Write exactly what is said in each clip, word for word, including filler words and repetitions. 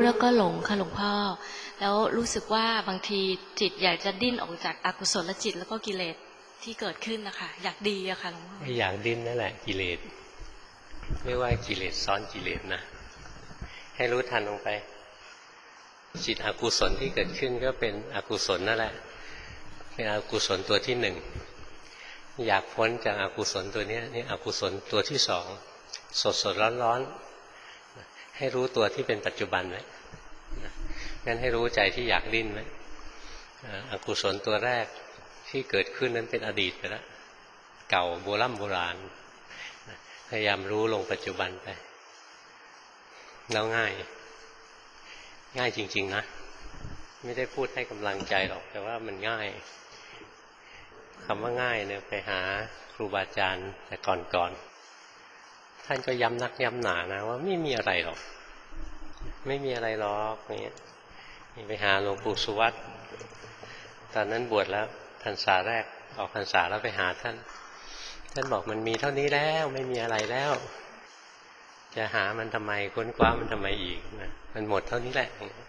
แล้วก็หลงค่ะหลวงพ่อแล้วรู้สึกว่าบางทีจิตอยากจะดิ้นออกจากอกุศลจิตแล้วก็กิเลสที่เกิดขึ้นนะคะอยากดีอะค่ะหลวงพ่ออยากดิ้นนั่นแหละกิเลสไม่ว่ากิเลสซ้อนกิเลสนะให้รู้ทันลงไปจิตอกุศลที่เกิดขึ้นก็เป็นอกุศลนั่นแหละเป็นอกุศลตัวที่หนึ่งอยากพ้นจากอกุศลตัวนี้นี่อกุศลตัวที่สองสดสดร้อนร้อนให้รู้ตัวที่เป็นปัจจุบันไว้งั้นให้รู้ใจที่อยากดิ้นไว้อกุศลตัวแรกที่เกิดขึ้นนั้นเป็นอดีตไปแล้วเก่าโบราณโบราณพยายามรู้ลงปัจจุบันไปแล้วง่ายง่ายจริงๆนะไม่ได้พูดให้กำลังใจหรอกแต่ว่ามันง่ายคำว่าง่ายเนี่ยไปหาครูบาอาจารย์แต่ก่อนๆท่านก็ย้ำนักย้ำหนานะว่าไม่มีอะไรหรอกไม่มีอะไรหรอกเนี่ยไปหาหลวงปู่สุวัตตอนนั้นบวชแล้วพรรษาแรกออกพรรษาแล้วไปหาท่านท่านบอกมันมีเท่านี้แล้วไม่มีอะไรแล้วจะหามันทำไมค้นคว้ามันทำไมอีกนะมันหมดเท่านี้แหละ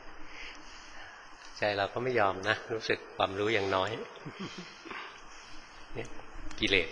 ใจเราก็ไม่ยอมนะรู้สึกความรู้อย่างน้อยเนี่ยกิเลส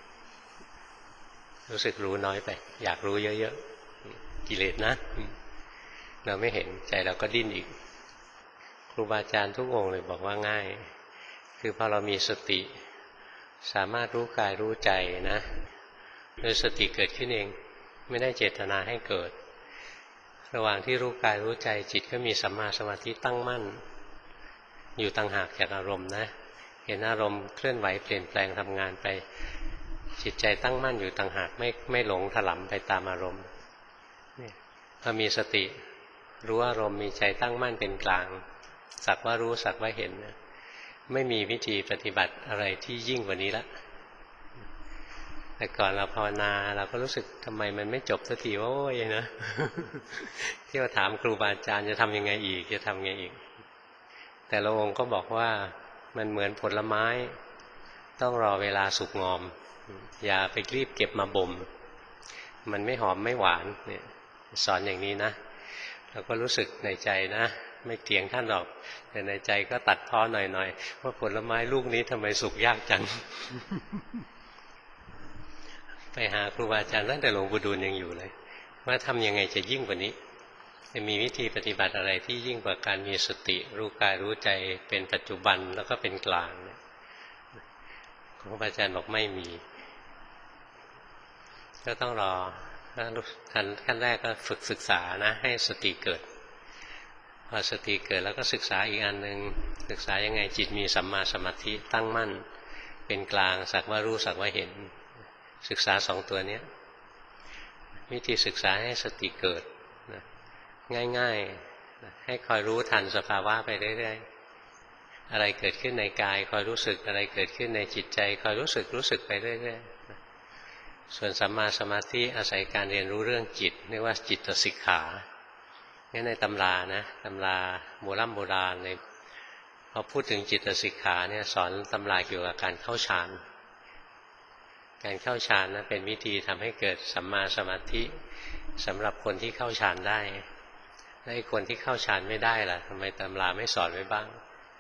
รู้สึกรู้น้อยไปอยากรู้เยอะๆกิเลสนะเราไม่เห็นใจเราก็ดิ้นอีกครูบาอาจารย์ทุกองค์เลยบอกว่าง่ายคือพอเรามีสติสามารถรู้กายรู้ใจนะโดยสติเกิดขึ้นเองไม่ได้เจตนาให้เกิดระหว่างที่รู้กายรู้ใจจิตก็มีสัมมาสมาธิตั้งมั่นอยู่ต่างหากจากอารมณ์นะเห็นอารมณ์เคลื่อนไหวเปลี่ยนแปลงทำงานไปจิตใจตั้งมั่นอยู่ต่างหากไม่ไม่หลงถลำไปตามอารมณ์พอมีสติรู้อารมณ์มีใจตั้งมั่นเป็นกลางสักว่ารู้สักว่าเห็นไม่มีวิธีปฏิบัติอะไรที่ยิ่งกว่านี้ละแต่ก่อนเราภาวนาเราก็รู้สึกทำไมมันไม่จบสักทีโอ้ยนะที่ว่าถามครูบาอาจารย์จะทำยังไงอีกจะทำยังไงอีกแต่ละองค์ก็บอกว่ามันเหมือนผลไม้ต้องรอเวลาสุกงอมอย่าไปรีบเก็บมาบ่มมันไม่หอมไม่หวานเนี่ยสอนอย่างนี้นะเราก็รู้สึกในใจนะไม่เถียงท่านหรอกแต่ในใจก็ตัดพ้อหน่อยๆว่าผลไม้ลูกนี้ทำไมสุกยากจัง ไปหาครูบาอาจารย์ตั้งแต่หลวงปู่ดูลยังอยู่เลยว่าทำยังไงจะยิ่งกว่านี้จะมีวิธีปฏิบัติอะไรที่ยิ่งกว่าการมีสติรู้กายรู้ใจเป็นปัจจุบันแล้วก็เป็นกลางครูบาอาจารย์บอกไม่มีก็ต้องรอขั้นขั้นแรกก็ฝึกศึกษานะให้สติเกิดพอสติเกิดแล้วก็ศึกษาอีกอันหนึ่งศึกษายังไงจิตมีสัมมาสมาธิตั้งมั่นเป็นกลางสักว่ารู้สักว่าเห็นศึกษาสองตัวนี้วิธีศึกษาให้สติเกิดนะง่ายๆนะให้คอยรู้ทันสภาวะไปเรื่อยๆอะไรเกิดขึ้นในกายคอยรู้สึกอะไรเกิดขึ้นในจิตใจคอยรู้สึกรู้สึกไปเรื่อยๆนะส่วนสัมมาสมาธิอาศัยการเรียนรู้เรื่องจิตเรียกว่าจิตสิกขาเนี่ยในตำรานะตำราโบราณโบราณเลยพอพูดถึงจิตสิกขาเนี่ยสอนตำราเกี่ยวกับการเข้าฌานการเข้าฌานนะเป็นวิธีทำให้เกิดสัมมาสมาธิสำหรับคนที่เข้าฌานได้แล้วไอ้คนที่เข้าฌานไม่ได้ล่ะทำไมตำราไม่สอนไว้บ้าง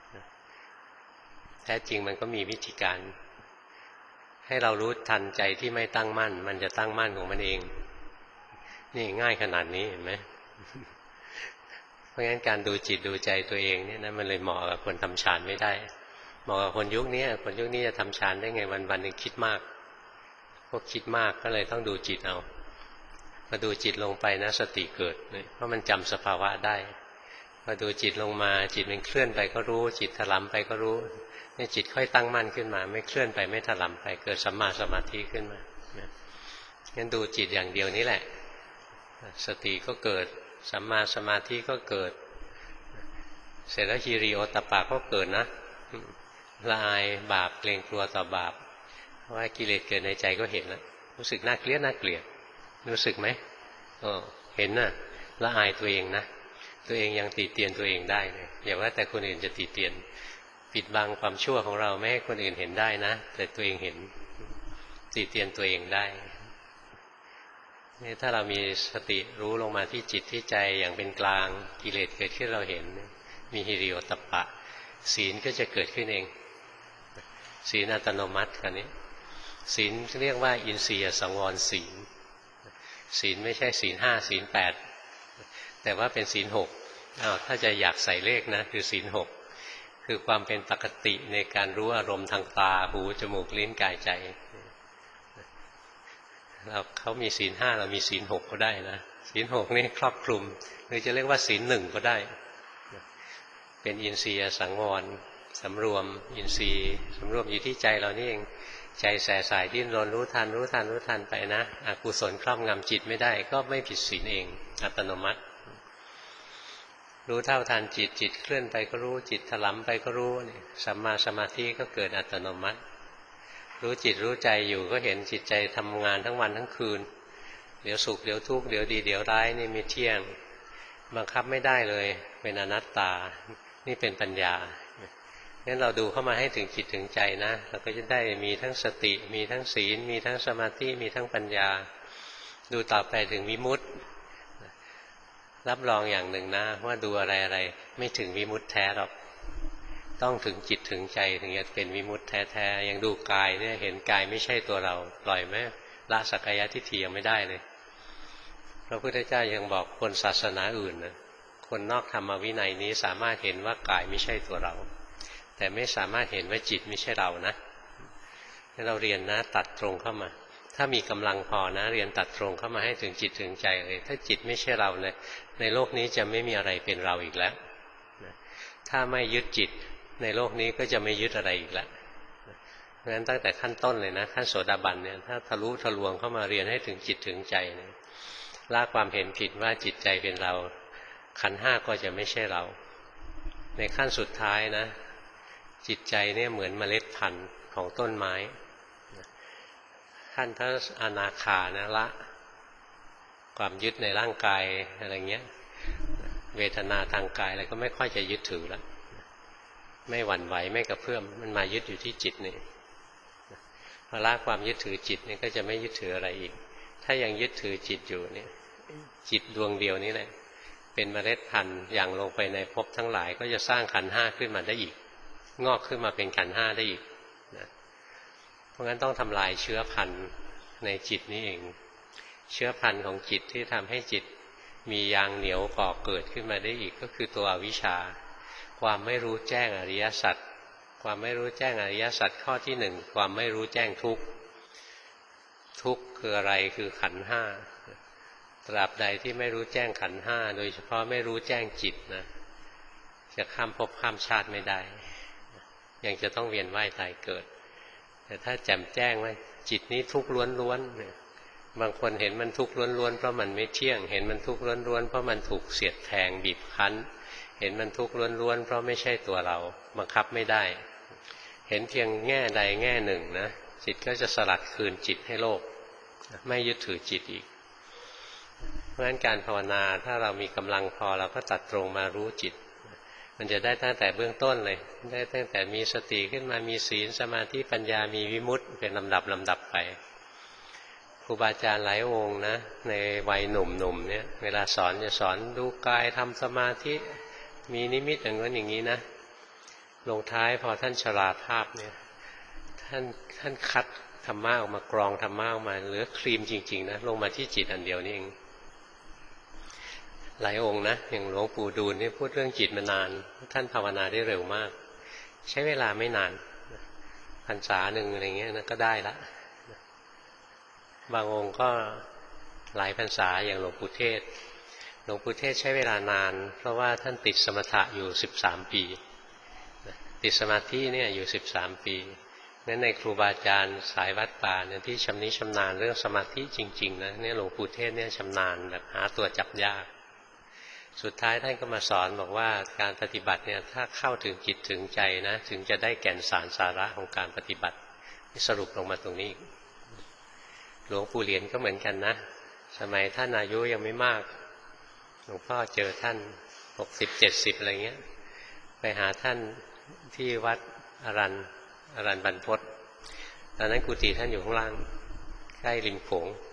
แท้จริงมันก็มีวิธีการให้เรารู้ทันใจที่ไม่ตั้งมั่นมันจะตั้งมั่นของมันเองนี่ง่ายขนาดนี้เห็นไหมเพราะงั้นการดูจิตดูใจตัวเองเนี่ยนะมันเลยเหมาะกับคนทำฌานไม่ได้เหมาะกับคนยุคนี้คนยุคนี้จะทำฌานได้ไงวันวันหนึ่งคิดมากพวกคิดมากก็เลยต้องดูจิตเอาพอดูจิตลงไปนะสติเกิดเพราะมันจำสภาวะได้พอดูจิตลงมาจิตมันเคลื่อนไปก็รู้จิตถลำไปก็รู้นี่จิตค่อยตั้งมั่นขึ้นมาไม่เคลื่อนไปไม่ถลำไปเกิดสัมมาสมาธิขึ้นมางั้นดูจิตอย่างเดียวนี้แหละสติก็เกิดสัมมาสมาธิก็เกิดเสร็จแล้วฮีริโอตปปะก็เกิดนะละอายบาปเกรงกลัวต่อบาปเพราะว่ากิเลสเกิดในใจก็เห็นแล้วรู้สึกน่าเกลียดน่าเกลียดรู้สึกไหมอ๋อเห็นน่ะละอายตัวเองนะตัวเองยังติเตียนตัวเองได้เลยอย่าว่าแต่คนอื่นจะติเตียนปิดบังความชั่วของเราไม่ให้คนอื่นเห็นได้นะแต่ตัวเองเห็นติเตียนตัวเองได้นี่ถ้าเรามีสติรู้ลงมาที่จิตที่ใจอย่างเป็นกลางกิเลสเกิดขึ้นเราเห็นมีฮิริโอตตัปปะศีลก็จะเกิดขึ้นเองศีลอัตโนมัติกันนี้ศีลเรียกว่าอินทรียสังวรศีลศีลไม่ใช่ศีลห้าศีลแปดแต่ว่าเป็นศีลหกอ้าวถ้าจะอยากใส่เลขนะคือศีลหกคือความเป็นปกติในการรู้อารมณ์ทางตาหูจมูกลิ้นกายใจเราเขามีศีลห้าเรามีศีลหกก็ได้นะศีลหกนี่ครอบคลุมหรือจะเรียกว่าศีลหนึ่งก็ได้เป็นอินทรียสังวรสำรวมอินทรีย์สำรวมอยู่ที่ใจเรานี่เองใจแส่สายดิ้นรนรู้ทันรู้ทันรู้ทันไปนะอกุศลครอบงำจิตไม่ได้ก็ไม่ผิดศีลเองอัตโนมัติรู้เท่าทันจิตจิตเคลื่อนไปก็รู้จิตถลำไปก็รู้นี่สัมมาสมาธิก็เกิดอัตโนมัติรู้จิตรู้ใจอยู่ก็เห็นจิตใจทำงานทั้งวันทั้งคืนเดี๋ยวสุขเดี๋ยวทุกข์เดี๋ยวดีเดี๋ยวร้ายนี่ไม่เที่ยงบังคับไม่ได้เลยเป็นอนัตตานี่เป็นปัญญางั้นเราดูเข้ามาให้ถึงจิตถึงใจนะเราก็จะได้มีทั้งสติมีทั้งศีลมีทั้งสมาธิมีทั้งปัญญาดูต่อไปถึงวิมุตติรับรองอย่างหนึ่งนะว่าดูอะไรอะไรไม่ถึงวิมุตติแท้หรอกต้องถึงจิตถึงใจถึงจะเป็นวิมุตติแท้ๆอย่างดูกายเนี่ยเห็นกายไม่ใช่ตัวเราปล่อยไหมละสักกายทิฏฐิยังไม่ได้เลยพระพุทธเจ้ายังบอกคนศาสนาอื่นนะคนนอกธรรมวินัยนี้สามารถเห็นว่ากายไม่ใช่ตัวเราแต่ไม่สามารถเห็นว่าจิตไม่ใช่เรานะให้เราเรียนนะตัดตรงเข้ามาถ้ามีกำลังพอนะเรียนตัดตรงเข้ามาให้ถึงจิตถึงใจเลยถ้าจิตไม่ใช่เราเลยในโลกนี้จะไม่มีอะไรเป็นเราอีกแล้วถ้าไม่ยึดจิตในโลกนี้ก็จะไม่ยึดอะไรอีกแล้วเพราะฉะนั้นตั้งแต่ขั้นต้นเลยนะขั้นโสดาบันเนี่ยถ้าทะลุทะลวงเข้ามาเรียนให้ถึงจิตถึงใจเนี่ยละความเห็นผิดว่าจิตใจเป็นเราขันธ์ห้าก็จะไม่ใช่เราในขั้นสุดท้ายนะจิตใจเนี่ยเหมือนเมล็ดพันธุ์ของต้นไม้ขั้นพระอนาคานะละความยึดในร่างกายอะไรเงี้ยเวทนาทางกายอะไรก็ไม่ค่อยจะยึดถือแล้วไม่หวั่นไหวไม่กระเพื่อมมันมายึดอยู่ที่จิตนี่พอละความยึดถือจิตนี่ก็จะไม่ยึดถืออะไรอีกถ้ายังยึดถือจิตอยู่เนี่ยจิตดวงเดียวนี้แหละเป็นเมล็ดพันธุ์อย่างลงไปในภพทั้งหลายก็จะสร้างขันธ์ห้าขึ้นมาได้อีกงอกขึ้นมาเป็นขันธ์ห้าได้อีกนะเพราะงั้นต้องทำลายเชื้อพันธุ์ในจิตนี้เองเชื้อพันธุ์ของจิตที่ทำให้จิตมียางเหนียวก่อเกิดขึ้นมาได้อีกก็คือตัวอวิชชาความไม่รู้แจ้งอริยสัจความไม่รู้แจ้งอริยสัจข้อที่หนึ่งความไม่รู้แจ้งทุกข์ทุกข์คืออะไรคือขันธ์ห้าตราบใดที่ไม่รู้แจ้งขันธ์ห้าโดยเฉพาะไม่รู้แจ้งจิตนะจะข้ามภพข้ามชาติไม่ได้ยังจะต้องเวียนว่ายตายเกิดแต่ถ้าแจ่มแจ้งว่าจิตนี้ทุกข์ล้วนๆบางคนเห็นมันทุกข์ล้วนๆเพราะมันไม่เที่ยงเห็นมันทุกข์ล้วนๆเพราะมันถูกเสียดแทงบีบคั้นเห็นมันทุกข์ล้วนๆเพราะไม่ใช่ตัวเราบังคับไม่ได้เห็นเพียงแง่ใดแง่หนึ่งนะจิตก็จะสลัดคืนจิตให้โลกไม่ยึดถือจิตอีกเพราะฉะนั้นการภาวนาถ้าเรามีกำลังพอเราก็ตัดตรงมารู้จิตมันจะได้ตั้งแต่เบื้องต้นเลยได้ตั้งแต่มีสติขึ้นมามีศีลสมาธิปัญญามีวิมุตติเป็นลำดับลำดับไปครูบาอาจารย์หลายองค์นะในวัยหนุ่มๆเนี่ยเวลาสอนจะสอนดูกายทำสมาธิมีนิมิตอย่างนั้นอย่างนี้นะลงท้ายพอท่านชราภาพเนี่ยท่านท่านคัดธรรมะออกมากรองธรรมะออกมาเหลือครีมจริงๆนะลงมาที่จิตอันเดียวนี่เองหลายองค์นะอย่างหลวงปู่ดูลนี่พูดเรื่องจิตมานานท่านภาวนาได้เร็วมากใช้เวลาไม่นานพรรษาหนึ่งอะไรเงี้ยนะก็ได้ละบางองค์ก็หลายพรรษาอย่างหลวงปู่เทศหลวงปู่เทศใช้เวลานานเพราะว่าท่านติดสมถะอยู่สิบสามปีติดสมาธิเนี่ยอยู่สิบสามปีนั้นในครูบาอาจารย์สายวัดป่าเนี่ยที่ชำนิชำนาญเรื่องสมาธิจริงๆนะเนี่ยหลวงปู่เทศเนี่ยชำนาญแบบหาตัวจับยากสุดท้ายท่านก็มาสอนบอกว่าการปฏิบัติเนี่ยถ้าเข้าถึงจิตถึงใจนะถึงจะได้แก่นสารสาระของการปฏิบัติสรุปลงมาตรงนี้หลวงปู่เหรียญก็เหมือนกันนะสมัยท่านอายุยังไม่มากหลวงพ่อเจอท่านหกสิบเจ็ดสิบอะไรเงี้ยไปหาท่านที่วัดอรัญอรัญบรรพตตอนนั้นกุฏิท่านอยู่ข้างล่างใกล้ริมโขง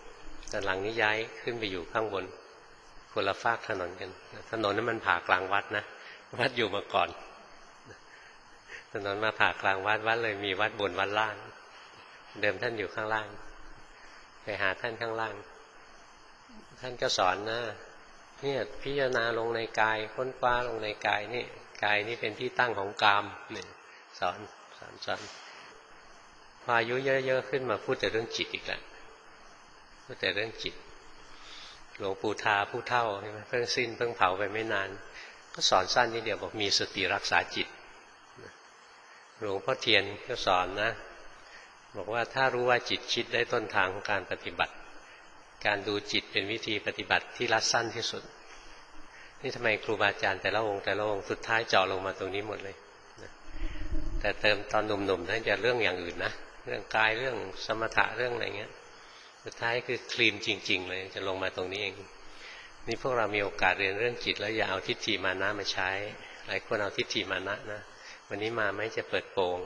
แต่หลังนี้ย้ายขึ้นไปอยู่ข้างบนคนละฟากถนนกันถนนนั้นมันผ่ากลางวัดนะวัดอยู่มาก่อนถนนมาผ่ากลางวัดวัดเลยมีวัดบนวัดล่างเดิมท่านอยู่ข้างล่างไปหาท่านข้างล่างท่านก็สอนนะเนี่ยพิจารณาลงในกายค้นคว้าลงในกายนี่กายนี่เป็นที่ตั้งของกามเนี่ยสอนสอนสอนพออายุเยอะๆขึ้นมาพูดแต่เรื่องจิตอีกแล้วพูดแต่เรื่องจิตหลวงปู่ทาผู้เฒ่าใช่ไหมเพิ่งสิ้นเพิ่งเผาไปไม่นานก็สอนสั้นนิดเดียวบอกมีสติรักษาจิตหลวงพ่อเทียนก็สอนนะบอกว่าถ้ารู้ว่าจิตคิดได้ต้นทางของการปฏิบัติการดูจิตเป็นวิธีปฏิบัติที่รัดสั้นที่สุดนี่ทำไมครูบาอาจารย์แต่ละองค์แต่ละองค์สุดท้ายเจาะลงมาตรงนี้หมดเลยนะแต่เติมตอนหนุ่มๆท่านจะเรื่องอย่างอื่นนะเรื่องกายเรื่องสมถะเรื่องอะไรเงี้ยสุดท้ายคือคลีนจริงๆเลยจะลงมาตรงนี้เองนี่พวกเรามีโอกาสเรียนเรื่องจิตแล้วอย่าเอาทิฏฐิมานะมาใช้หลายคนเอาทิฏฐิมานะนะวันนี้มาไม่จะเปิดโปง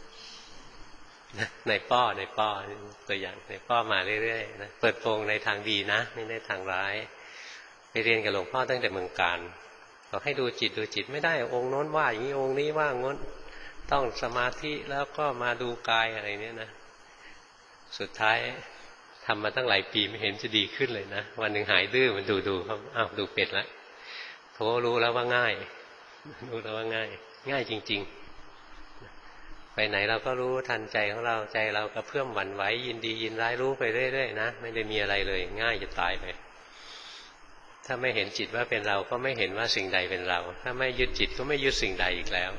ในป้อในป้อตัวอย่างในป้อมาเรื่อยๆนะเปิดโปงในทางดีนะไม่ได้ทางร้ายไปเรียนกับหลวงพ่อตั้งแต่เมืองการบอกให้ดูจิตดูจิตไม่ได้องค์โน้นว่าอย่างนี้องค์นี้ว่างน้นต้องสมาธิแล้วก็มาดูกายอะไรเนี้ยนะสุดท้ายทำมาตั้งหลายปีไม่เห็นจะดีขึ้นเลยนะวันหนึ่งหายดื้อมันดูดูเขาอ้าวดูเป็ดแล้วโธ่รู้แล้วว่าง่ายรู้แล้วว่าง่ายง่ายจริงๆไปไหนเราก็รู้ทันใจของเราใจเรากระเพื่อมหวั่นไหวยินดียินร้ายรู้ไปเรื่อยๆนะไม่ได้มีอะไรเลยง่ายจะตายไปถ้าไม่เห็นจิตว่าเป็นเราก็ไม่เห็นว่าสิ่งใดเป็นเราถ้าไม่ยึดจิตก็ไม่ยึดสิ่งใดอีกแล้ว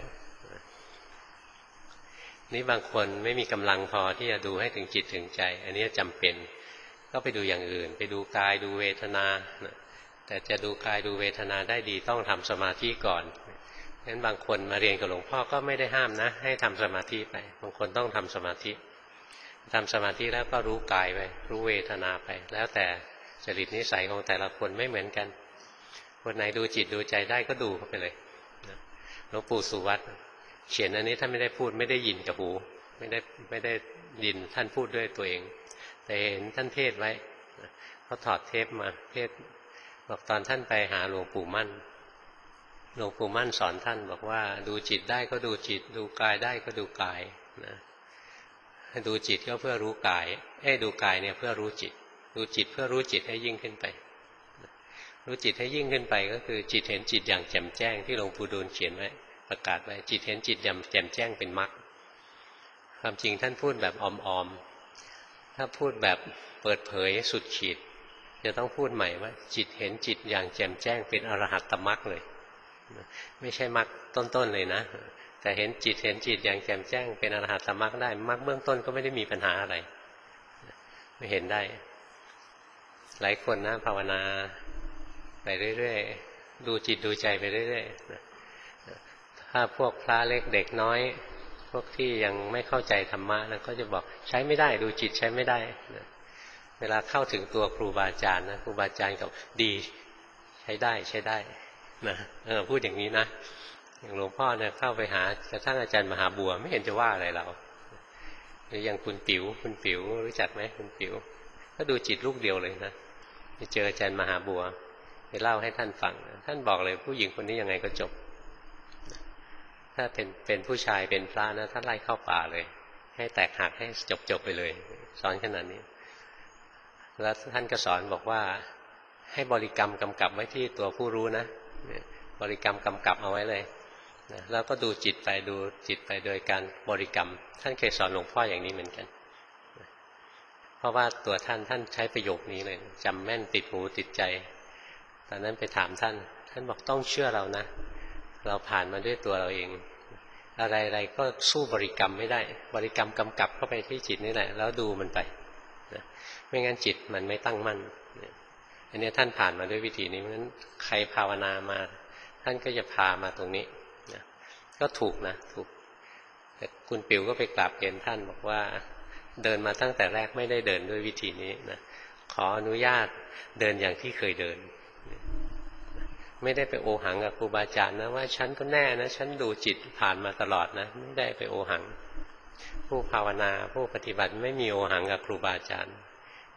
นี่บางคนไม่มีกำลังพอที่จะดูให้ถึงจิตถึงใจอันนี้จำเป็นก็ไปดูอย่างอื่นไปดูกายดูเวทนาแต่จะดูกายดูเวทนาได้ดีต้องทำสมาธิก่อนงั้นบางคนมาเรียนกับหลวงพ่อก็ไม่ได้ห้ามนะให้ทำสมาธิไปบางคนต้องทำสมาธิทำสมาธิแล้วก็รู้กายไปรู้เวทนาไปแล้วแต่จริตนิสัยของแต่ละคนไม่เหมือนกันคนไหนดูจิตดูใจได้ก็ดูเข้าไปเลยหลวงปู่สุวัตเขียนอันนี้ท่านไม่ได้พูดไม่ได้ยินกับหูไม่ได้ไม่ได้ยินท่านพูดด้วยตัวเองแต่เห็นท่านเทศไว้เขาถอดเทปมาเทศบอกตอนท่านไปหาหลวงปู่มั่นหลวงปู่มั่นสอนท่านบอกว่าดูจิตได้ก็ดูจิตดูกายได้ก็ดูกายนะดูจิตก็เพื่อรู้กายเอ้ดูกายเนี่ยเพื่อรู้จิตดูจิตเพื่อรู้จิตให้ยิ่งขึ้นไปรู้จิตให้ยิ่งขึ้นไปก็คือจิตเห็นจิตอย่างแจ่มแจ้งที่หลวงปู่ดูลเขียนไว้ประกาศไว้จิตเห็นจิตอย่างแจ่มแจ้งเป็นมรรคความจริงท่านพูดแบบอมๆถ้าพูดแบบเปิดเผยสุดขีดจะต้องพูดใหม่ว่าจิตเห็นจิตอย่างแจ่มแจ้งเป็นอรหัตตมรรคเลยไม่ใช่มรรคต้นๆเลยนะแต่เห็นจิตเห็นจิตอย่างแจ่มแจ้งเป็นอรหัตตมรรคได้มรรคเบื้องต้นก็ไม่ได้มีปัญหาอะไรไม่เห็นได้หลายคนนะภาวนาไปเรื่อยๆดูจิตดูใจไปเรื่อยๆถ้าพวกพระเล็กเด็กน้อยพวกที่ยังไม่เข้าใจธรรมะนะก็จะบอกใช้ไม่ได้ดูจิตใช้ไม่ได้นะเวลาเข้าถึงตัวครูบาอาจารย์นะครูบาอาจารย์ก็ดีใช้ได้ใช้ได้นะเออพูดอย่างนี้นะอย่างหลวงพ่อเนี่ยเข้าไปหากระทั่งอาจารย์มหาบัวไม่เห็นจะว่าอะไรเราหรืออย่างคุณปิ๋วคุณปิ๋วรู้จักไหมคุณปิ๋วก็ดูจิตลูกเดียวเลยนะไปเจออาจารย์มหาบัวไปเล่าให้ท่านฟังท่านบอกเลยผู้หญิงคนนี้ยังไงก็จบถ้าเป็นเป็นผู้ชายเป็นพระนะท่านไล่เข้าป่าเลยให้แตกหักให้จบจบไปเลยสอนขนาดนี้แล้วท่านก็สอนบอกว่าให้บริกรรมกำกับไว้ที่ตัวผู้รู้นะบริกรรมกำกับเอาไว้เลยนะแล้วก็ดูจิตไปดูจิตไปโดยการบริกรรมท่านเคยสอนหลวงพ่ออย่างนี้เหมือนกันเพราะว่าตัวท่านท่านใช้ประโยคนี้เลยจำแม่นติดหูติดใจตอนนั้นไปถามท่านท่านบอกต้องเชื่อเรานะเราผ่านมาด้วยตัวเราเองอะไรๆก็สู้บริกรรมไม่ได้บริกรรมกำกับเข้าไปที่จิตนี่แหละแล้วดูมันไปนะไม่งั้นจิตมันไม่ตั้งมั่นอันนี้ท่านผ่านมาด้วยวิธีนี้เพราะฉะนั้นใครภาวนามาท่านก็จะพามาตรงนี้นะก็ถูกนะถูกแต่คุณปิ๋วก็ไปกราบเรียนท่านบอกว่าเดินมาตั้งแต่แรกไม่ได้เดินด้วยวิธีนี้นะขออนุญาตเดินอย่างที่เคยเดินไม่ได้ไปโอหังกับครูบาอาจารย์นะว่าฉันก็แน่นะฉันดูจิตผ่านมาตลอดนะไม่ได้ไปโอหังผู้ภาวนาผู้ปฏิบัติไม่มีโอหังกับครูบาอาจารย์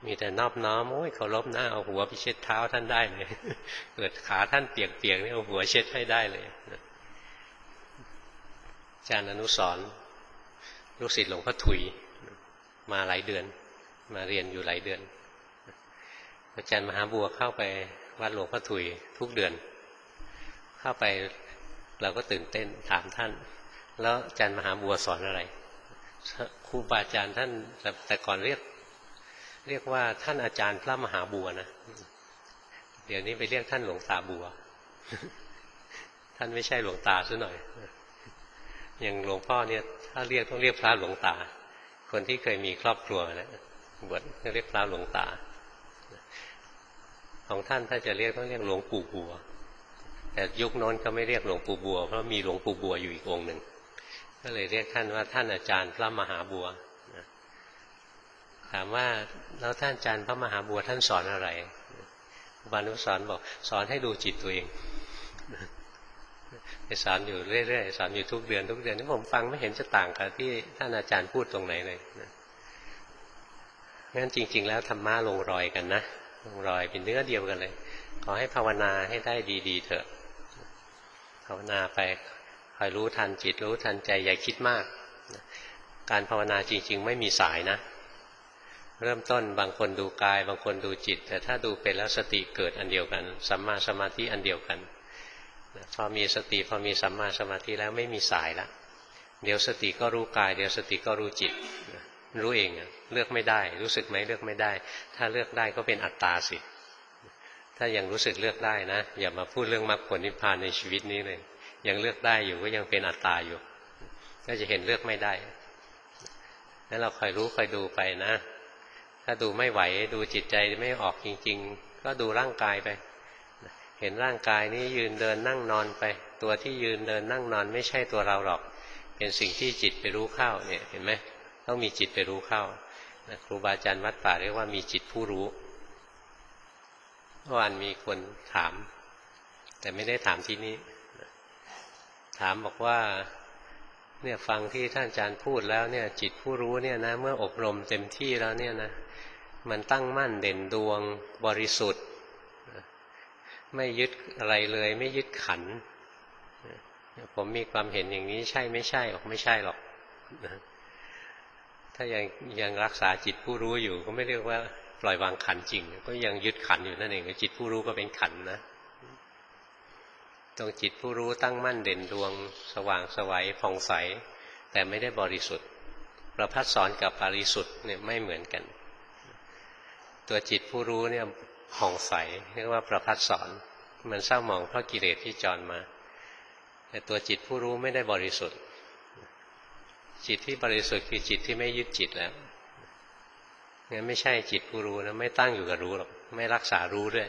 มีแต่นอบน้อมโอ้ยเคารพนะเอาหัวไปเช็ดเท้าท่านได้เลยเกิดขาท่านเปียกๆนี่เอาหัวเช็ดให้ได้เลยอาจารย์อนุสรณ์ลูกศิษย์หลวงพ่อถุยมาหลายเดือนมาเรียนอยู่หลายเดือนอาจารย์มหาบัวเข้าไปวัดหลวงพ่อถุยทุกเดือนเข้าไปเราก็ตื่นเต้นถามท่านแล้วอาจารย์มหาบัวสอนอะไรครูบาอาจารย์ท่านแต่ก่อนเรียกเรียกว่าท่านอาจารย์พระมหาบัวนะเดี๋ยวนี้ไปเรียกท่านหลวงตาบัวท่านไม่ใช่หลวงตาซะหน่อยอย่างหลวงพ่อเนี่ยถ้าเรียกต้องเรียกพระหลวงตาคนที่เคยมีครอบครัวนะบวชเรียกพระหลวงตาของท่านถ้าจะเรียกต้องเรียกหลวงปู่บัวแต่ยุคโน้นก็ไม่เรียกหลวงปู่บัวเพราะมีหลวงปู่บัวอยู่อีกองค์หนึ่งก็เลยเรียกท่านว่าท่านอาจารย์พระมหาบัวถามว่าแล้วท่านอาจารย์พระมหาบัวท่านสอนอะไรครูบานุสรณ์บอกสอนให้ดูจิตตัวเองไปสอนอยู่เรื่อยๆสอนอยู่ทุกเดือนทุกเดือนที่ผมฟังไม่เห็นจะต่างกับที่ท่านอาจารย์พูดตรงไหนเลยนะงั้นจริงๆแล้วธรรมะลงรอยกันนะลงรอยเป็นเนื้อเดียวกันเลยขอให้ภาวนาให้ได้ดีๆเถอะภาวนาไปคอยรู้ทันจิตรู้ทันใจอย่าคิดมากการภาวนาจริงๆไม่มีสายนะเริ่มต้นบางคนดูกายบางคนดูจิตแต่ถ้าดูเป็นแล้วสติเกิดอันเดียวกันสัมมาสมาธิอันเดียวกันพอมีสติพอมีสัมมาสมาธิแล้วไม่มีสายละเดี๋ยวสติก็รู้กายเดี๋ยวสติก็รู้จิตรู้เองเลือกไม่ได้รู้สึกไหมเลือกไม่ได้ถ้าเลือกได้ก็เป็นอัตตาสิถ้ายังรู้สึกเลือกได้นะอย่ามาพูดเรื่องมรรคผลนิพพานในชีวิตนี้เลยยังเลือกได้อยู่ก็ยังเป็นอัตตาอยู่ก็จะเห็นเลือกไม่ได้แล้วเราคอยรู้คอยดูไปนะถ้าดูไม่ไหวดูจิตใจไม่ออกจริงๆก็ดูร่างกายไปเห็นร่างกายนี้ยืนเดินนั่งนอนไปตัวที่ยืนเดินนั่งนอนไม่ใช่ตัวเราหรอกเป็นสิ่งที่จิตไปรู้เข้าเนี่ยเห็นไหมต้องมีจิตไปรู้เข้าครูบาอาจารย์วัดป่าเรียกว่ามีจิตผู้รู้เมื่อวานมีคนถามแต่ไม่ได้ถามที่นี้ถามบอกว่าเนี่ยฟังที่ท่านอาจารย์พูดแล้วเนี่ยจิตผู้รู้เนี่ยนะเมื่ออบรมเต็มที่แล้วเนี่ยนะมันตั้งมั่นเด่นดวงบริสุทธิ์ไม่ยึดอะไรเลยไม่ยึดขันธ์ผมมีความเห็นอย่างนี้ใช่ไม่ใช่บอกไม่ใช่หรอกถ้ายังยังรักษาจิตผู้รู้อยู่ก็ไม่เรียกว่าปล่อยวางขันธ์จริงก็ยังยึดขันธ์อยู่นั่นเองจิตผู้รู้ก็เป็นขันธ์นะตรงจิตผู้รู้ตั้งมั่นเด่นดวงสว่างไสวผ่องใสแต่ไม่ได้บริสุทธิ์ประภัสสรกับบริสุทธิ์เนี่ยไม่เหมือนกันตัวจิตผู้รู้เนี่ยผ่องใสเรียกว่าประภัสสรมันเศร้าหมองเพราะกิเลสที่จรมาแต่ตัวจิตผู้รู้ไม่ได้บริสุทธิ์จิตที่บริสุทธิ์คือจิตที่ไม่ยึดจิตแล้วงั้นไม่ใช่จิตผู้รู้นะไม่ตั้งอยู่กับรู้หรอกไม่รักษารู้ด้วย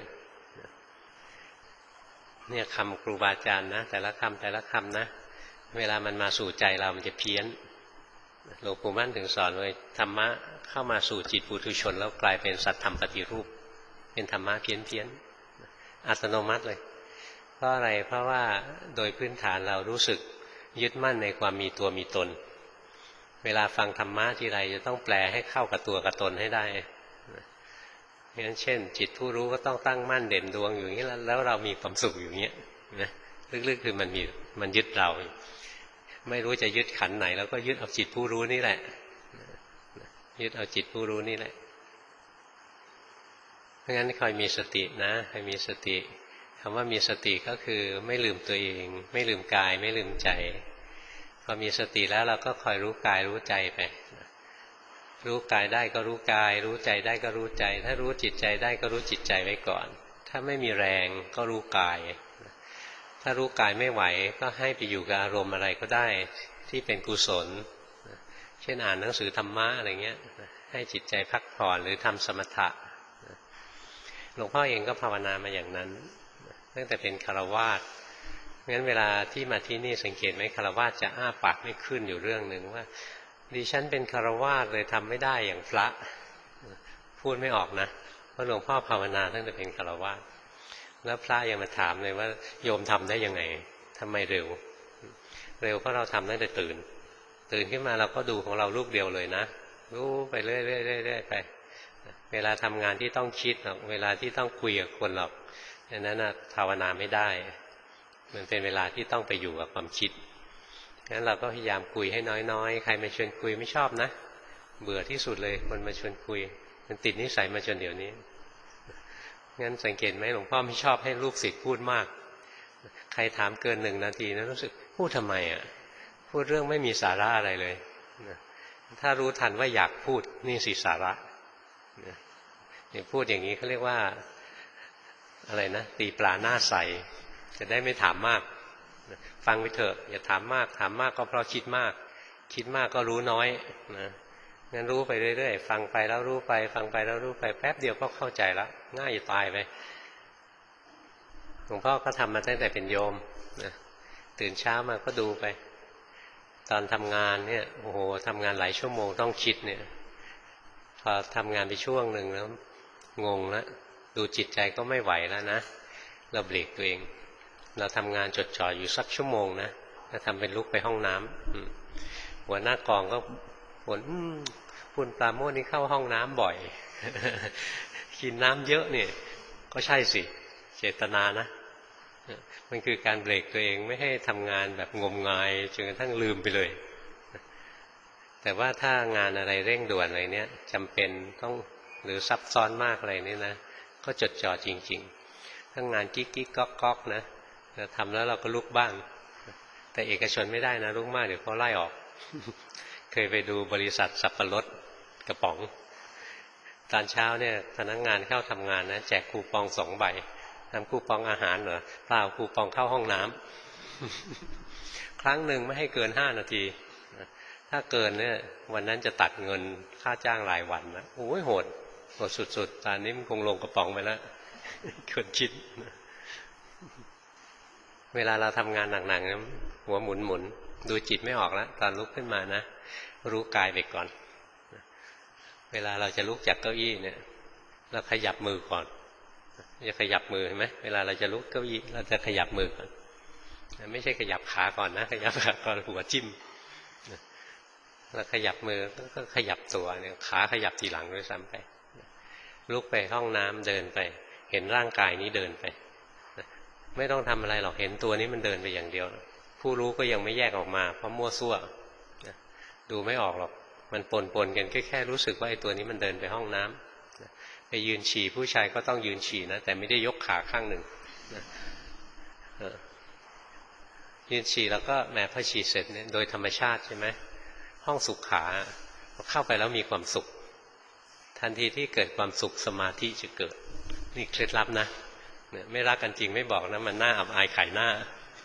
เนี่ยคำครูบาอาจารย์นะแต่ละคำแต่ละคำนะเวลามันมาสู่ใจเรามันจะเพี้ยนหลวงปู่มั่นถึงสอนเลยธรรมะเข้ามาสู่จิตปุถุชนแล้วกลายเป็นสัตธรรมปฏิรูปเป็นธรรมะเพี้ยนเพี้ยนอัตโนมัติเลยเพราะอะไรเพราะว่าโดยพื้นฐานเรารู้สึกยึดมั่นในความมีตัวมีตนเวลาฟังธรรมะทีไรจะต้องแปลให้เข้ากับตัวกับตนให้ได้งั้นเช่นจิตผู้รู้ก็ต้องตั้งมั่นเด่นดวงอยู่อย่างนี้แล้วเรามีความสุขอยู่อย่างนี้นะลึกๆคือมันมีมันยึดเราไม่รู้จะยึดขันไหนแล้วก็ยึดเอาจิตผู้รู้นี่แหละยึดเอาจิตผู้รู้นี่แหละเพราะงั้นคอยมีสตินะคอยมีสติคำว่ามีสติก็คือไม่ลืมตัวเองไม่ลืมกายไม่ลืมใจพอมีสติแล้วเราก็คอยรู้กายรู้ใจไปรู้กายได้ก็รู้กายรู้ใจได้ก็รู้ใจถ้ารู้จิตใจได้ก็รู้จิตใจไว้ก่อนถ้าไม่มีแรงก็รู้กายถ้ารู้กายไม่ไหวก็ให้ไปอยู่กับอารมณ์อะไรก็ได้ที่เป็นกุศลเช่นอ่านหนังสือธรรมะอะไรเงี้ยให้จิตใจพักผ่อนหรือทำสมถะหลวงพ่อเองก็ภาวนามาอย่างนั้นตั้งแต่เป็นฆราวาสงั้นเวลาที่มาที่นี่สังเกตไหมฆราวาสจะอ้าปากไม่ขึ้นอยู่เรื่องหนึ่งว่าดิฉันเป็นฆราวาสเลยทำไม่ได้อย่างพระพูดไม่ออกนะเพราะหลวงพ่อภาวนาตั้งแต่เป็นฆราวาสแล้วพระยังมาถามเลยว่าโยมทำได้ยังไงทำไมเร็วเร็วเพราะเราทำตั้งแต่ตื่นตื่นขึ้นมาเราก็ดูของเราลูกเดียวเลยนะรู้ไปเรื่อยๆๆๆไปเวลาทำงานที่ต้องคิดหรอกเวลาที่ต้องคุยกับคนหรอกอันนั้นภาวนาไม่ได้มันเป็นเวลาที่ต้องไปอยู่กับความคิดงั้นเราก็พยายามคุยให้น้อยๆใครมาชวนคุยไม่ชอบนะเบื่อที่สุดเลยคนมาชวนคุยมันติดนิสัยมาจนเดี๋ยวนี้งั้นสังเกตไหมหลวงพ่อไม่ชอบให้ลูกศิษย์พูดมากใครถามเกินหนึ่งนาทีนะรู้สึกพูดทำไมอ่ะพูดเรื่องไม่มีสาระอะไรเลยถ้ารู้ทันว่าอยากพูดนี่สิสาระเนี่ยพูดอย่างนี้เขาเรียกว่าอะไรนะตีปลาหน้าใสจะได้ไม่ถามมากฟังไปเถอะอย่าถามมากถามมากก็เพราะคิดมากคิดมากก็รู้น้อยนะงั้นรู้ไปเรื่อยๆฟังไปแล้วรู้ไปฟังไปแล้วรู้ไปแป๊บเดียวก็เข้าใจแล้วง่ายจะตายไปหลวงพ่อก็ทำมาตั้งแต่เป็นโยมนะตื่นเช้ามาก็ดูไปตอนทำงานเนี่ยโอ้โหทำงานหลายชั่วโมงต้องคิดเนี่ยพอทำงานไปช่วงหนึ่งแล้วงงแล้วดูจิตใจก็ไม่ไหวแล้วนะเราเบรกตัวเองเราทำงานจดจ่ออยู่สักชั่วโมงนะเราทำเป็นลุกไปห้องน้ำหัวหน้ากองก็บ่นคุณปราโมทนี่เข้าห้องน้ำบ่อยกินน้ำเยอะเนี่ยก็ใช่สิเจตนานะมันคือการเบรกตัวเองไม่ให้ทำงานแบบงมงายจนกระทั่งลืมไปเลยแต่ว่าถ้างานอะไรเร่งด่วนอะไรเนี้ยจำเป็นต้องหรือซับซ้อนมากอะไรนี่นะก็จดจ่อจริงๆถ้างานกิ๊กกิ๊กก๊อกก๊อกนะทำแล้วเราก็ลุกบ้างแต่เอกชนไม่ได้นะลุกมากเดี๋ยวเขาไล่ออกเคยไปดูบริษัทสับปะรดกระป๋องตอนเช้าเนี่ยพนักงานเข้าทำงานนะแจกคูปองสองใบทำคูปองอาหารเหรอเปล่าคูปองเข้าห้องน้ำครั้งหนึ่งไม่ให้เกินห้านาทีถ้าเกินเนี่ยวันนั้นจะตัดเงินค่าจ้างรายวันนะโอ้ยโหดโหดสุดๆตอนนี้มันคงลงกระป๋องไปแล้วคนคิดเวลาเราทำงานหนักๆนะหัวหมุนๆดูจิตไม่ออกแล้วตอนลุกขึ้นมานะรู้กายไปก่อนเวลาเราจะลุกจากเก้าอี้เนี่ยเราขยับมือก่อนจะขยับมือเห็นไหมเวลาเราจะลุกเก้าอี้เราจะขยับมือก่อนไม่ใช่ขยับขาก่อนนะขยับขาก่อนหัวจิ้มเราขยับมือก็ขยับตัวเนี่ยขาขยับทีหลังด้วยซ้ำไปลุกไปห้องน้ำเดินไปเห็นร่างกายนี้เดินไปไม่ต้องทำอะไรหรอกเห็นตัวนี้มันเดินไปอย่างเดียวผู้รู้ก็ยังไม่แยกออกมาเพราะมั่วซั่วดูไม่ออกหรอกมันปนปนกันแค่แค่รู้สึกว่าไอ้ตัวนี้มันเดินไปห้องน้ำไปยืนฉี่ผู้ชายก็ต้องยืนฉี่นะแต่ไม่ได้ยกขาข้างหนึ่งยืนฉี่แล้วก็แม้พอฉี่เสร็จเนี่ยโดยธรรมชาติใช่ไหมห้องสุขขาเข้าไปแล้วมีความสุขทันทีที่เกิดความสุขสมาธิจะเกิดนี่เคล็ดลับนะไม่รักกันจริงไม่บอกนะมันน่าอับอายขายหน้า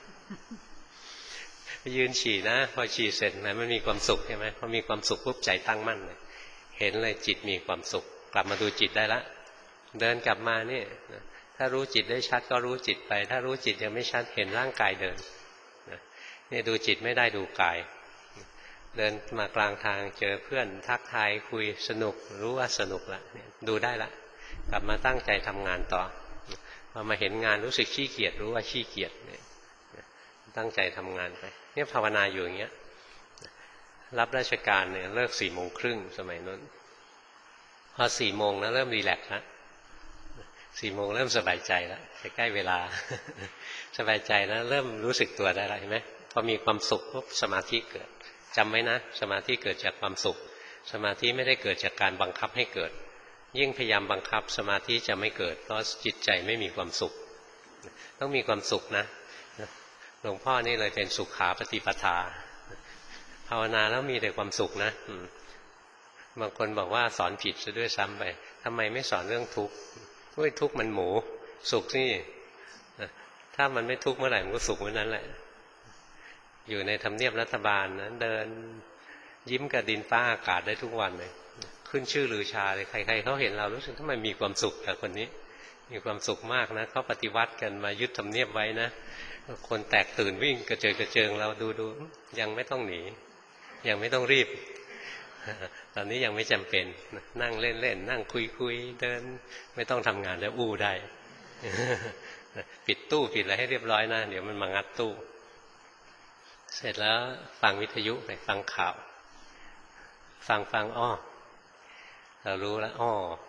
ยืนฉี่นะพอฉี่เสร็จนะมันมีความสุขใช่ไหมพอมีความสุขปุ๊บใจตั้งมั่นเลยเห็นเลยจิตมีความสุขกลับมาดูจิตได้ละเดินกลับมานี่ถ้ารู้จิตได้ชัดก็รู้จิตไปถ้ารู้จิตยังไม่ชัดเห็นร่างกายเดินนี่ดูจิตไม่ได้ดูกายเดินมากลางทางเจอเพื่อนทักทายคุยสนุกรู้ว่าสนุกละดูได้ละกลับมาตั้งใจทำงานต่อพอมาเห็นงานรู้สึกขี้เกียจรู้ว่าขี้เกียจเนี่ยตั้งใจทำงานไปเนี่ยภาวนาอยู่อย่างเงี้ยรับราชการเนี่ยเลิกสี่โมงครึ่งสมัยนั้นพอสี่โมงนะเริ่มรีแลกซ์แล้วสี่โมงเริ่มสบายใจแล้วใกล้เวลาสบายใจแล้วเริ่มรู้สึกตัวได้แล้วเห็นไหมพอมีความสุขปุ๊บสมาธิเกิดจำไว้นะสมาธิเกิดจากความสุขสมาธิไม่ได้เกิดจากการบังคับให้เกิดยิ่งพยายามบังคับสมาธิจะไม่เกิดเพราะจิตใจไม่มีความสุขต้องมีความสุขนะหลวงพ่อนี่เลยเป็นสุขาปฏิปทาภาวนาแล้วมีแต่ความสุขนะบางคนบอกว่าสอนผิดซะด้วยซ้ำไปทำไมไม่สอนเรื่องทุกข์ด้วยทุกข์มันหมูสุขนี่ถ้ามันไม่ทุกข์เมื่อไหร่มันก็สุขเมื่อนั้นแหละอยู่ในทำเนียบรัฐบาลนะเดินยิ้มกับดินฟ้าอากาศได้ทุกวันเลยขึ้นชื่อลือชาเลยใครๆเขาเห็นเรารู้สึกทำไมมีความสุขแต่คนนี้มีความสุขมากนะเขาปฏิวัติกันมายึดทำเนียบไว้นะคนแตกตื่นวิ่งกระเจิงกระเจิงเราดูดูยังไม่ต้องหนียังไม่ต้องรีบตอนนี้ยังไม่จำเป็นนั่งเล่นๆนั่งคุยๆเดินไม่ต้องทำงานแล้วอู้ได้ปิดตู้ปิดอะไรให้เรียบร้อยนะเดี๋ยวมันมางัดตู้เสร็จแล้วฟังวิทยุไปฟังข่าวฟังฟังอ้อเรารู้แล้วอ้อ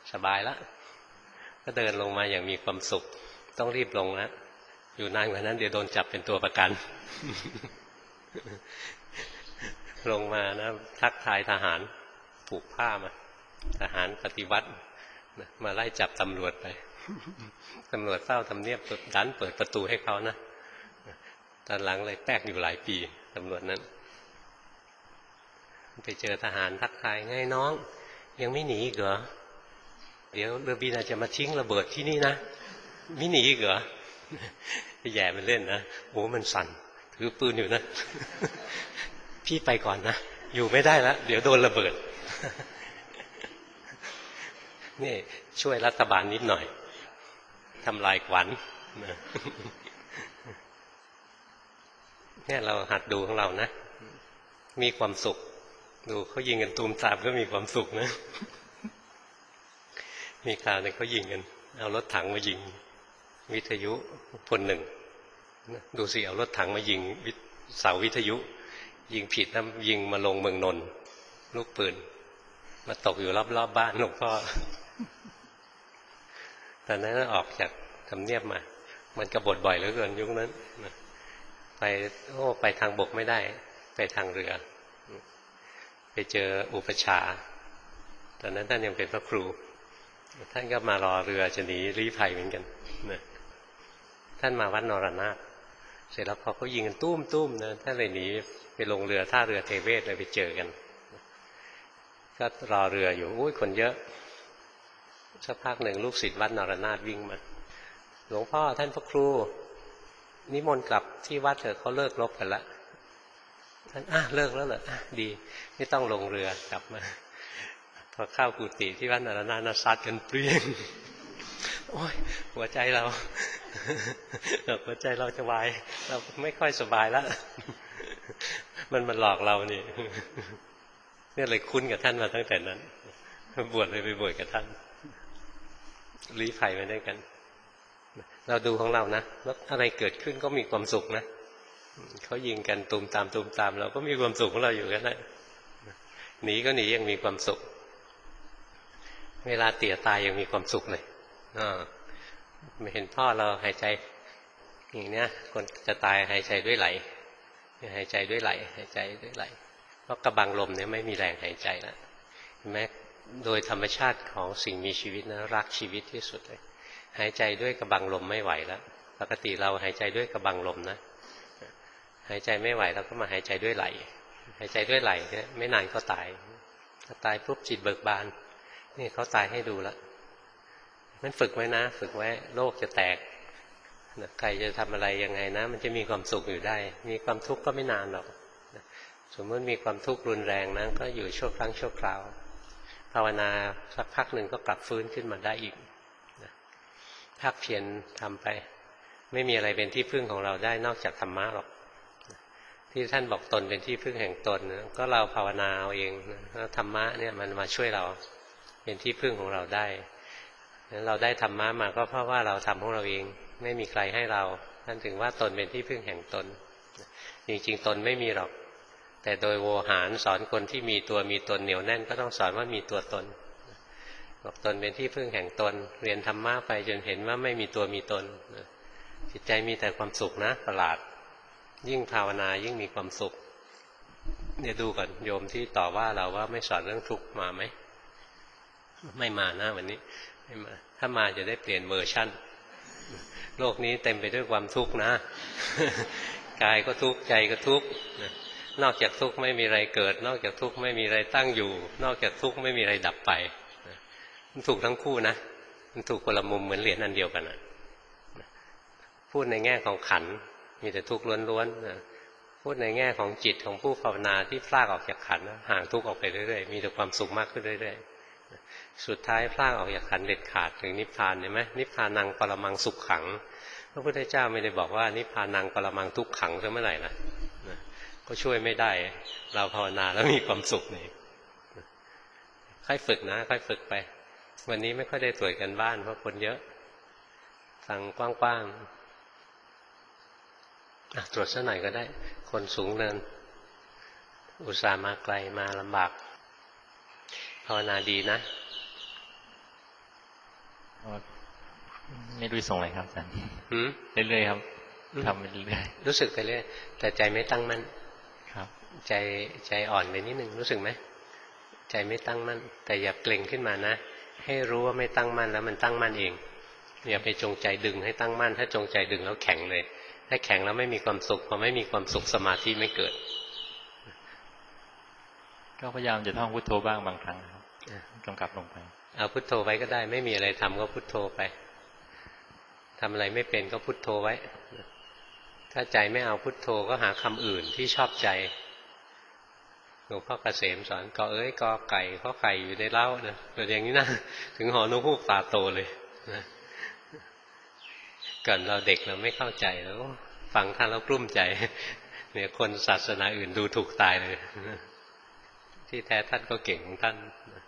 สบายแล้วก็เดินลงมาอย่างมีความสุขต้องรีบลงนะอยู่นานกว่านั้นเดี๋ยวโดนจับเป็นตัวประกัน ลงมานะทักทายทหารผูกผ้ามาทหารปฏิวัติมาไล่จับตำรวจไป ตำรวจเฝ้าทำเนียบดันเปิดประตูให้เขานะตอนหลังเลยแป๊กอยู่หลายปีตำรวจนั้นไปเจอทหารทักทายไงน้องยังไม่หนีอีกเหรอเดี๋ยวเรือบินอาจจะมาทิ้งระเบิดที่นี่นะไม่หนีอีกเหรอแย่มันเล่นนะโอ้มันสั่นถือปืนอยู่นะ พี่ไปก่อนนะอยู่ไม่ได้แล้วเดี๋ยวโดนระเบิด นี่ช่วยรัฐบาลนิดหน่อยทำลายขวัญเนี่ยเราหัดดูของเรานะมีความสุขดูเขายิงกันตูมตามก็มีความสุขนะมีข่าวเนี่ยเขายิงกันเอารถถังมายิงวิทยุคนหนึ่งดูสิเอารถถังมายิงเสาวิทยุยิงผิดนะยิงมาลงเมืองนนท์ลูกปืนมาตกอยู่รอบๆ บ, บ้านหลวงพ่อตอนนั้นออกจากทำเนียบมามันกบฏบ่อยเหลือเกินยุคนั้นไปโอ้ไปทางบกไม่ได้ไปทางเรือไปเจออุปชาตอนนั้นท่านยังเป็นพระครูท่านก็มารอเรือจะหนีลี้ภัยเหมือนกันนะท่านมาวัดนรนาถเสร็จแล้วพอเขายิงกันตุ้มตุ้มนะท่านเลยหนีไปลงเรือท่าเรือเทเวศเลยไปเจอกันก็รอเรืออยู่อุ้ยคนเยอะสักพักหนึ่งลูกศิษย์วัดนรนาถวิ่งมาหลวงพ่อท่านพระครูนิมนต์กลับที่วัดเถอะเขาเลิกรบกันละท่านอ่ะเลิกแล้วเหรออ่ะดีไม่ต้องลงเรือกลับมาพอเข้ากุฏิที่วัดนรนาถซัดกันเปรี้ยงโอ้ยหัวใจเราหัวใจเราจะวายเราไม่ค่อยสบายแล้วมันมันหลอกเรานี่เนี่ยเลยคุ้นกับท่านมาตั้งแต่นั้นบวชเลยไปบวชกับท่านลี้ภัยมาด้วยกันเราดูของเรานะแล้วอะไรเกิดขึ้นก็มีความสุขนะเขายิงกันตุมตามตุมตามเราก็มีความสุขของเราอยู่กันนะหนีก็หนียังมีความสุขเวลาเตี่ยตายยังมีความสุขเลยไม่เห็นพ่อเราหายใจอย่างเนี้ยคนจะตายหายใจด้วยไหลหายใจด้วยไหลหายใจด้วยไหลเพราะกระบังลมเนี่ยไม่มีแรงหายใจแล้วเห็นไหมโดยธรรมชาติของสิ่งมีชีวิตนะรักชีวิตที่สุดเลยหายใจด้วยกระบังลมไม่ไหวแล้วปกติเราหายใจด้วยกระบังลมนะหายใจไม่ไหวเราก็มาหายใจด้วยไหลหายใจด้วยไหลเนี่ยไม่นานก็ตายถ้าตายปุ๊บจิตเบิกบานนี่เขาตายให้ดูแล้วมันฝึกไว้นะฝึกไว้โลกจะแตกใครจะทำอะไรยังไงนะมันจะมีความสุขอยู่ได้มีความทุกข์ก็ไม่นานหรอกสมมติมีความทุกข์รุนแรงนะก็อยู่ชั่วครั้งชั่วคราวภาวนาสักพักหนึ่งก็กลับฟื้นขึ้นมาได้อีกภาคเพียรทำไปไม่มีอะไรเป็นที่พึ่งของเราได้นอกจากธรรมะหรอกที่ท่านบอกตนเป็นที่พึ่งแห่งตนก็เราภาวนาเอาเองแล้วธรรมะเนี่ยมันมาช่วยเราเป็นที่พึ่งของเราได้เราได้ธรรมะมาก็เพราะว่าเราทำของเราเองไม่มีใครให้เราท่านถึงว่าตนเป็นที่พึ่งแห่งตนจริงๆตนไม่มีหรอกแต่โดยโวหารสอนคนที่มีตัวมีตนเหนียวแน่นก็ต้องสอนว่ามีตัวตนบอกตนเป็นที่พึ่งแห่งตนเรียนธรรมะไปจนเห็นว่าไม่มีตัวมีตนจิตใจมีแต่ความสุขนะประหลาดยิ่งภาวนายิ่งมีความสุขเนี่ยดูก่อนโยมที่ต่อว่าเราว่าไม่สอนเรื่องทุกข์มาไหมไม่มานะวันนี้ไม่มาถ้ามาจะได้เปลี่ยนเวอร์ชั่นโลกนี้เต็มไปด้วยความทุกข์นะกายก็ทุกข์ใจก็ทุกข์นอกจากทุกข์ไม่มีอะไรเกิดนอกจากทุกข์ไม่มีอะไรตั้งอยู่นอกจากทุกข์ไม่มีอะไรดับไปมันถูกทั้งคู่นะมันถูกคนละมุมเหมือนเหรียญอันเดียวกันนะพูดในแง่ของขันธ์มีแต่ทุกข์ล้วนๆพูดในแง่ของจิตของผู้ภาวนาที่พลากออกจากขันธ์ห่างทุกข์ออกไปเรื่อยๆมีแต่ความสุขมากขึ้นเรื่อยๆสุดท้ายพลากออกจากขันธ์เด็ดขาดถึงนิพพานเห็นไหมนิพพานังปรมังสุขขังพระพุทธเจ้าไม่ได้บอกว่านิพพานังปรมังทุกขังซะเมื่อไหร่นะก็ช่วยไม่ได้เราภาวนาแล้วมีความสุขนี่ค่อยฝึกนะค่อยฝึกไปวันนี้ไม่ค่อยได้ตรวจกันบ้านเพราะคนเยอะฟังกว้างๆตรวจสักหน่อยก็ได้คนสูงเนินอุตส่าห์มาไกลมาลำบากภาวนาดีนะไม่รู้ส่งอะไรครับอาจารย์เรื่อยๆครับทำไปเรื่อยๆรู้สึกไปเรื่อยแต่ใจไม่ตั้งมั่นครับใจใจอ่อนไปนิดนึงรู้สึกไหมใจไม่ตั้งมั่นแต่อย่าเกร็งขึ้นมานะให้รู้ว่าไม่ตั้งมั่นแล้วมันตั้งมั่นเองอย่าไปจงใจดึงให้ตั้งมั่นถ้าจงใจดึงแล้วแข็งเลยถ้าแข็งแล้วไม่มีความสุขพอไม่มีความสุขสมาธิไม่เกิดก็พยายามจะท่องพุทโธบ้างบางครั้งครับกำกับลงไปเอาพุทโธไว้ก็ได้ไม่มีอะไรทำก็พุทโธไปทำอะไรไม่เป็นก็พุทโธไว้ถ้าใจไม่เอาพุทโธก็หาคำอื่นที่ชอบใจหลวงพ่อเกษมสอนกอเอ้ยกอไก่ข้อไข่อยู่ในเล้านะเกิดอย่างนี้นะถึงหอนกฮูกตาโตเลยนะก่อนเราเด็กเราไม่เข้าใจแล้วฟังท่านแล้วกลุ้มใจเนี่ยคนศาสนาอื่นดูถูกตายเลยที่แท้ท่านก็เก่งของท่าน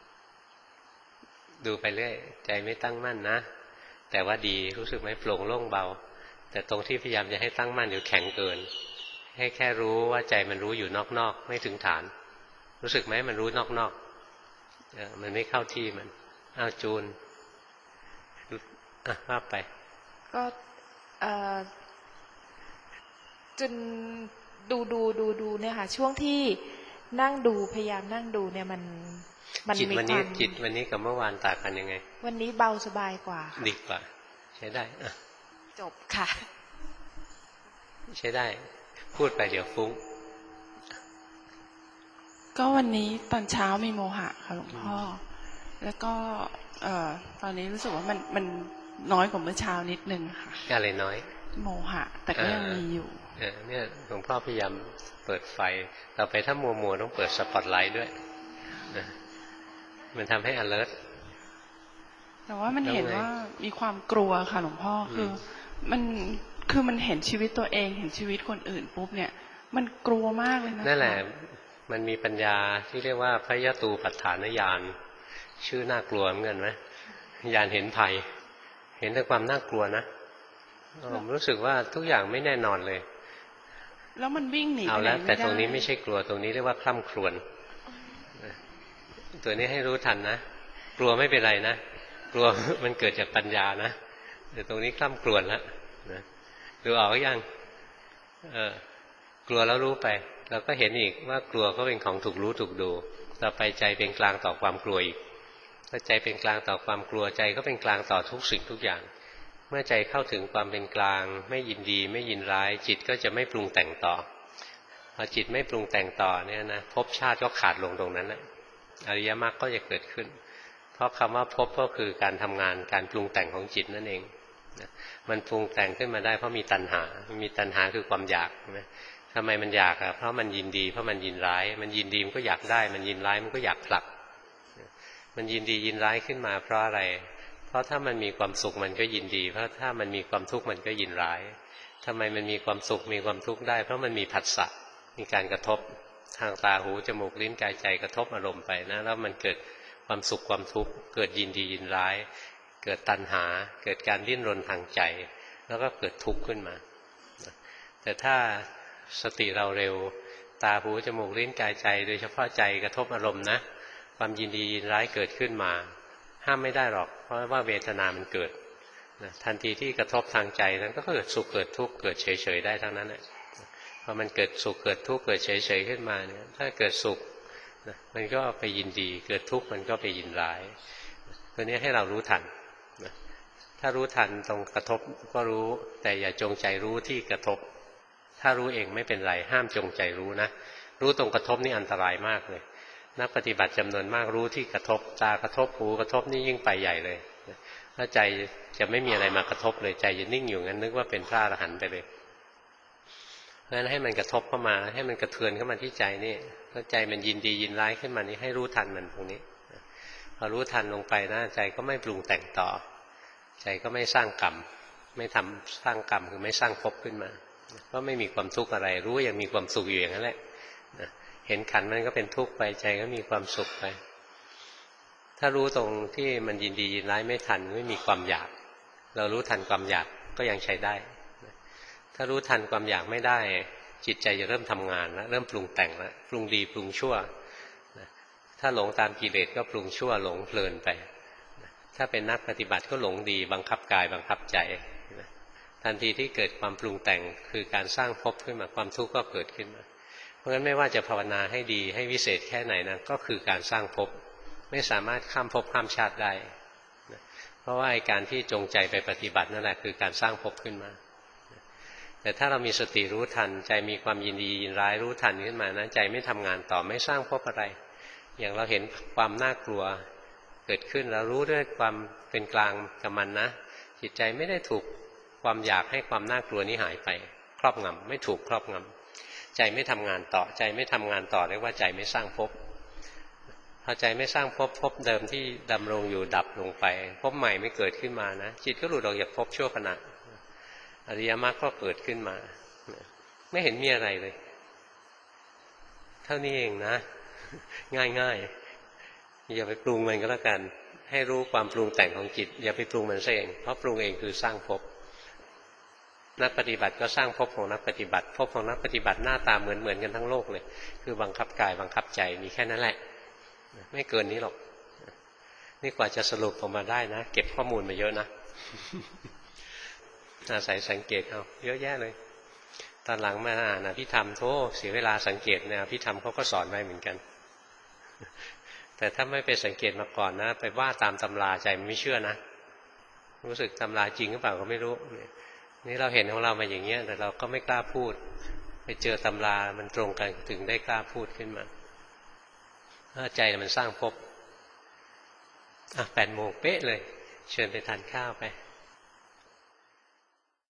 ดูไปเรื่อยใจไม่ตั้งมั่นนะแต่ว่าดีรู้สึกไหมโปร่งโล่งเบาแต่ตรงที่พยายามจะให้ตั้งมั่นอยู่แข็งเกินให้แค่รู้ว่าใจมันรู้อยู่นอกๆไม่ถึงฐานรู้สึกไหมมันรู้นอกๆมันไม่เข้าที่มันอ้าวจูนอ่ะว่าไปก็จนดูดูดูดูเนี่ยค่ะช่วงที่นั่งดูพยายามนั่งดูเนี่ยมันมันจิตวันนี้จิตวันนี้กับเมื่อวานต่างกันยังไงวันนี้เบาสบายกว่าดีกว่าใช้ได้อ่ะจบค่ะใช้ได้พูดไปเดี๋ยวฟุ้งก็วันนี้ตอนเช้ามีโมหะค่ะหลวงพ่อแล้วก็เอ่อตอนนี้รู้สึกว่ามันมันน้อยกว่าเมื่อเช้านิดนึงค่ะอะไรน้อยโมหะแต่ก็ยังมีอยู่เนี่ยหลวงพ่อพยายามเปิดไฟต่อไปถ้ามัวมัวต้องเปิดสปอตไลท์ด้วยมันทำให้ alert แต่ว่ามันเห็นว่ามีความกลัวค่ะหลวงพ่อคือมันคือมันเห็นชีวิตตัวเองเห็นชีวิตคนอื่นปุ๊บเนี่ยมันกลัวมากเลยนะนั่นแหละมันมีปัญญาที่เรียกว่าพยตูปัฏฐานญาณชื่อน่ากลัวเหมือนกันไหมญาณเห็นภัยเห็นแต่ความน่ากลัวนะผมรู้สึกว่าทุกอย่างไม่แน่นอนเลยแล้วมันวิ่งหนีเอาแล้วแต่ตรงนี้ไม่ใช่กลัวตรงนี้เรียกว่าคล่ำครวญตัวนี้ให้รู้ทันนะกลัวไม่เป็นไรนะกลัวมันเกิดจากปัญญานะแต่ตรงนี้คล่ำครวญแล้วนะดูออกยังเออกลัวแล้วรู้ไปเราก็เห็นอีกว่ากลัวก็เป็นของถูกรู้ถูกดูต่อไปใจเป็นกลางต่อความกลัวอีกถ้าใจเป็นกลางต่อความกลัวใจก็เป็นกลางต่อทุกสิ่งทุกอย่างเมื่อใจเข้าถึงความเป็นกลางไม่ยินดีไม่ยินร้ายจิตก็จะไม่ปรุงแต่งต่อพอจิตไม่ปรุงแต่งต่อเนี่ยนะภพชาติก็ขาดลงตรงนั้นแหละอริยมรรคก็จะเกิดขึ้นเพราะคำว่าภพก็คือการทำงานการปรุงแต่งของจิตนั่นเองมันปรุงแต่งขึ้นมาได้เพราะมีตัณหามีตัณหาคือความอยากนะทำไมมันอยากอ่ะเพราะมันยินดีเพราะมันยินร้ายมันยินดีมันก็อยากได้มันยินร้ายมันก็อยากผลักมันยินดียินร้ายขึ้นมาเพราะอะไรเพราะถ้ามันมีความสุขมันก็ยินดีเพราะถ้ามันมีความทุกข์มันก็ยินร้ายทำไมมันมีความสุขมีความทุกข์ได้เพราะมันมีผัสสะมีการกระทบทางตาหูจมูกลิ้นกายใจกระทบอารมณ์ไปนะแล้วมันเกิดความสุขความทุกข์เกิดยินดียินร้ายเกิดตัณหาเกิดการดิ้นรนทางใจแล้วก็เกิดทุกข์ขึ้นมาแต่ถ้าสติเราเร็วตาหูจมูกลิ้นกายใจโดยเฉพาะใจกระทบอารมณ์นะความยินดียินร้ายเกิดขึ้นมาห้ามไม่ได้หรอกเพราะว่าเวทนามันเกิดนะทันทีที่กระทบทางใจนั้นก็เกิดสุขเกิดทุกข์เกิดเฉยๆได้ทั้งนั้นแหละพอมันเกิดสุขเกิดทุกข์เกิดเฉยๆขึ้นมาเนี่ยถ้าเกิดสุขนะมันก็ไปยินดีเกิดทุกข์มันก็ไปยินร้ายตัวนี้ให้เรารู้ทันนะถ้ารู้ทันตรงกระทบก็รู้แต่อย่าจงใจรู้ที่กระทบถ้ารู้เองไม่เป็นไรห้ามจงใจรู้นะรู้ตรงกระทบนี่อันตรายมากเลยนักปฏิบัติจำนวนมากรู้ที่กระทบตากระทบหูกระทบนี่ยิ่งไปใหญ่เลยถ้าใจจะไม่มีอะไรมากระทบเลยใจจะนิ่งอยู่งั้นนึกว่าเป็นพระอรหันต์ไปเลยเพราะฉะนั้นให้มันกระทบเข้ามาให้มันกระเทือนเข้ามาที่ใจนี่ถ้าใจมันยินดียินร้ายขึ้นมานี่ให้รู้ทันมันตรงนี้พอรู้ทันลงไปนะใจก็ไม่ปรุงแต่งต่อใจก็ไม่สร้างกรรมไม่ทำสร้างกรรมคือไม่สร้างภพขึ้นมาก็ไม่มีความทุกข์อะไรรู้ยังมีความสุขอยู่อย่างนั้นแหละเห็นขันมันก็เป็นทุกข์ไปใจก็มีความสุขไปถ้ารู้ตรงที่มันยินดียินร้ายไม่ทันไม่มีความอยากเรารู้ทันความอยากก็ยังใช้ได้ถ้ารู้ทันความอยากไม่ได้จิตใจจะเริ่มทำงานแล้วเริ่มปรุงแต่งแล้วปรุงดีปรุงชั่วถ้าหลงตามกิเลสก็ปรุงชั่วหลงเพลินไปถ้าเป็นนักปฏิบัติก็หลงดีบังคับกายบังคับใจทันทีที่เกิดความปรุงแต่งคือการสร้างภพขึ้นมาความทุกข์ก็เกิดขึ้นมาเพราะฉะนั้นไม่ว่าจะภาวนาให้ดีให้วิเศษแค่ไหนนะก็คือการสร้างภพไม่สามารถข้ามภพข้ามชาติได้เพราะว่าไอ้การที่จงใจไปปฏิบัตินั่นแหละคือการสร้างภพขึ้นมาแต่ถ้าเรามีสติรู้ทันใจมีความยินดียินร้ายรู้ทันขึ้นมานะใจไม่ทำงานต่อไม่สร้างภพอะไรอย่างเราเห็นความน่ากลัวเกิดขึ้นเรารู้ด้วยความเป็นกลางกับมันนะจิตใจไม่ได้ถูกความอยากให้ความน่ากลัวนี้หายไปครอบงำไม่ถูกครอบงำใจไม่ทำงานต่อใจไม่ทำงานต่อเรียกว่าใจไม่สร้างภพพอใจไม่สร้างภพภพเดิมที่ดำรงอยู่ดับลงไปภพใหม่ไม่เกิดขึ้นมานะจิตก็หลุดออกจากภพชั่วขณะอริยมรรคก็เกิดขึ้นมาไม่เห็นมีอะไรเลยเท่านี้เองนะง่ายๆอย่าไปปรุงมันก็แล้วกันให้รู้ความปรุงแต่งของจิตอย่าไปปรุงมันซะเองเพราะปรุงเองคือสร้างภพนักปฏิบัติก็สร้างภพของนักปฏิบัติภพของนักปฏิบัติหน้าตาเหมือนเหมือนกันทั้งโลกเลยคือบังคับกายบังคับใจมีแค่นั้นแหละไม่เกินนี้หรอกนี่กว่าจะสรุปออกมาได้นะเก็บข้อมูลมาเยอะนะอาศัยสังเกตเอาเยอะแยะเลยตอนหลังมาอ่านอภิธรรมโธ่เสียเวลาสังเกตเนี่ยอภิธรรมเขาก็สอนไว้เหมือนกันแต่ถ้าไม่ไปสังเกตมาก่อนนะไปว่าตามตำราใจมันไม่เชื่อนะรู้สึกตำราจริงหรือเปล่าก็ไม่รู้นี่เราเห็นของเรามาอย่างเงี้ยแต่เราก็ไม่กล้าพูดไปเจอตำรามันตรงกันถึงได้กล้าพูดขึ้นมาถ้าใจมันสร้างภพอ่ะแปดโมงเป๊ะเลยเชิญไปทานข้าวไป